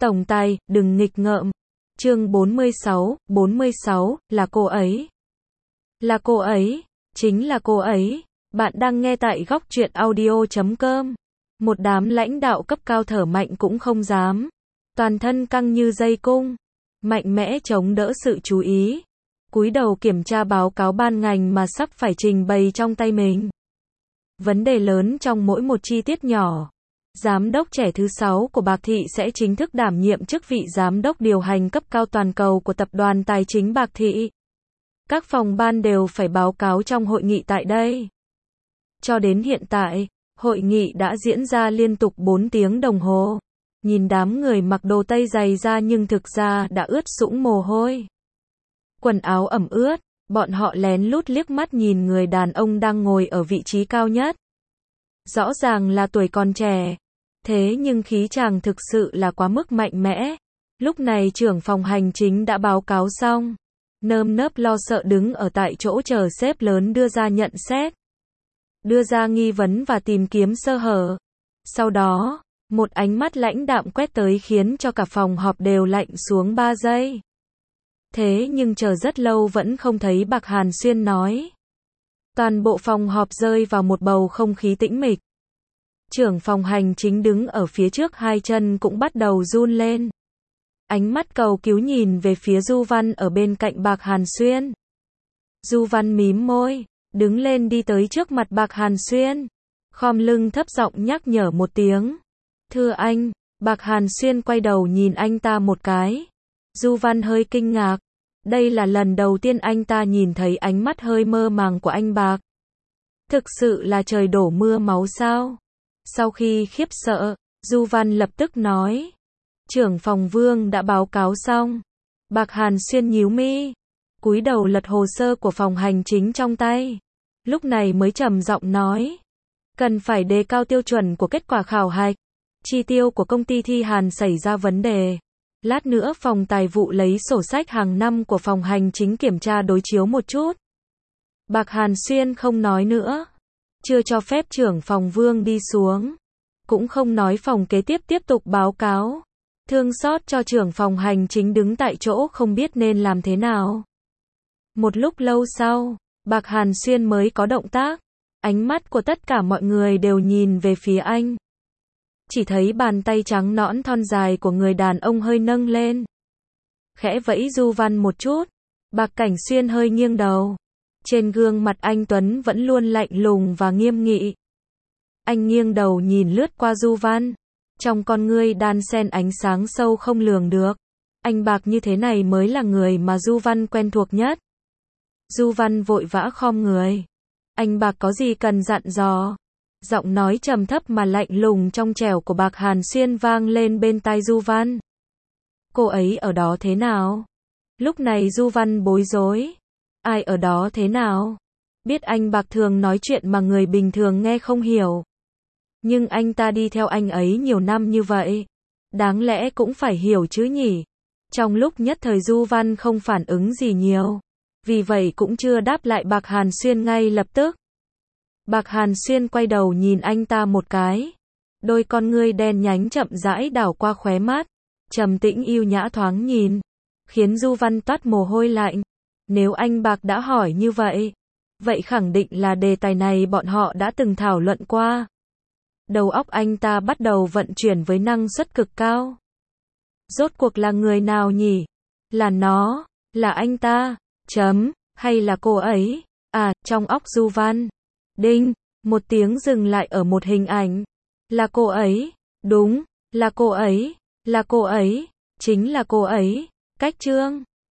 Tổng tài, đừng nghịch ngợm. Chương 46, là cô ấy. Là cô ấy, chính là cô ấy. Bạn đang nghe tại góc truyện audio.com. Một đám lãnh đạo cấp cao thở mạnh cũng không dám. Toàn thân căng như dây cung. Mạnh mẽ chống đỡ sự chú ý. Cúi đầu kiểm tra báo cáo ban ngành mà sắp phải trình bày trong tay mình. Vấn đề lớn trong mỗi một chi tiết nhỏ. Giám đốc trẻ thứ 6 của Bạc Thị sẽ chính thức đảm nhiệm chức vị giám đốc điều hành cấp cao toàn cầu của tập đoàn tài chính Bạc Thị. Các phòng ban đều phải báo cáo trong hội nghị tại đây. Cho đến hiện tại, hội nghị đã diễn ra liên tục 4 tiếng đồng hồ. Nhìn đám người mặc đồ tây dày da nhưng thực ra đã ướt sũng mồ hôi. Quần áo ẩm ướt, bọn họ lén lút liếc mắt nhìn người đàn ông đang ngồi ở vị trí cao nhất. Rõ ràng là tuổi còn trẻ, thế nhưng khí chàng thực sự là quá mức mạnh mẽ. Lúc này trưởng phòng hành chính đã báo cáo xong, nơm nớp lo sợ đứng ở tại chỗ chờ sếp lớn đưa ra nhận xét, đưa ra nghi vấn và tìm kiếm sơ hở. Sau đó, một ánh mắt lãnh đạm quét tới khiến cho cả phòng họp đều lạnh xuống 3 giây. Thế nhưng chờ rất lâu vẫn không thấy Bạc Hàn Xuyên nói. Toàn bộ phòng họp rơi vào một bầu không khí tĩnh mịch. Trưởng phòng hành chính đứng ở phía trước, hai chân cũng bắt đầu run lên. Ánh mắt cầu cứu nhìn về phía Du Văn ở bên cạnh Bạc Hàn Xuyên. Du Văn mím môi, đứng lên đi tới trước mặt Bạc Hàn Xuyên. Khom lưng thấp giọng nhắc nhở một tiếng. Thưa anh. Bạc Hàn Xuyên quay đầu nhìn anh ta một cái. Du Văn hơi kinh ngạc. Đây là lần đầu tiên anh ta nhìn thấy ánh mắt hơi mơ màng của anh Bạc. Thực sự là trời đổ mưa máu sao? Sau khi khiếp sợ, Du Văn lập tức nói. Trưởng phòng Vương đã báo cáo xong. Bạc Hàn Xuyên nhíu mi, cúi đầu lật hồ sơ của phòng hành chính trong tay. Lúc này mới trầm giọng nói. Cần phải đề cao tiêu chuẩn của kết quả khảo hạch. Chi tiêu của công ty Thi Hàn xảy ra vấn đề. Lát nữa phòng tài vụ lấy sổ sách hàng năm của phòng hành chính kiểm tra đối chiếu một chút. Bạc Hàn Xuyên không nói nữa. Chưa cho phép trưởng phòng Vương đi xuống. Cũng không nói phòng kế tiếp tục báo cáo. Thương xót cho trưởng phòng hành chính đứng tại chỗ không biết nên làm thế nào. Một lúc lâu sau, Bạc Hàn Xuyên mới có động tác. Ánh mắt của tất cả mọi người đều nhìn về phía anh. Chỉ thấy bàn tay trắng nõn thon dài của người đàn ông hơi nâng lên. Khẽ vẫy Du Văn một chút. Bạc Cảnh Xuyên hơi nghiêng đầu. Trên gương mặt anh Tuấn vẫn luôn lạnh lùng và nghiêm nghị. Anh nghiêng đầu nhìn lướt qua Du Văn. Trong con ngươi đan xen ánh sáng sâu không lường được. Anh Bạc như thế này mới là người mà Du Văn quen thuộc nhất. Du Văn vội vã khom người. Anh Bạc có gì cần dặn dò? Giọng nói trầm thấp mà lạnh lùng trong trẻo của Bạc Hàn Xuyên vang lên bên tai Du Văn. Cô ấy ở đó thế nào? Lúc này Du Văn bối rối. Ai ở đó thế nào? Biết anh Bạc thường nói chuyện mà người bình thường nghe không hiểu. Nhưng anh ta đi theo anh ấy nhiều năm như vậy. Đáng lẽ cũng phải hiểu chứ nhỉ? Trong lúc nhất thời Du Văn không phản ứng gì nhiều. Vì vậy cũng chưa đáp lại Bạc Hàn Xuyên ngay lập tức. Bạc Hàn Xuyên quay đầu nhìn anh ta một cái. Đôi con ngươi đen nhánh chậm rãi đảo qua khóe mắt. Trầm tĩnh yêu nhã thoáng nhìn. Khiến Du Văn toát mồ hôi lạnh. Nếu anh Bạc đã hỏi như vậy. Vậy khẳng định là đề tài này bọn họ đã từng thảo luận qua. Đầu óc anh ta bắt đầu vận chuyển với năng suất cực cao. Rốt cuộc là người nào nhỉ? Là nó, là anh ta, hay là cô ấy? À, trong óc Du Văn. Đinh, một tiếng dừng lại ở một hình ảnh. Là cô ấy, đúng, là cô ấy, chính là cô ấy. Cách Trương.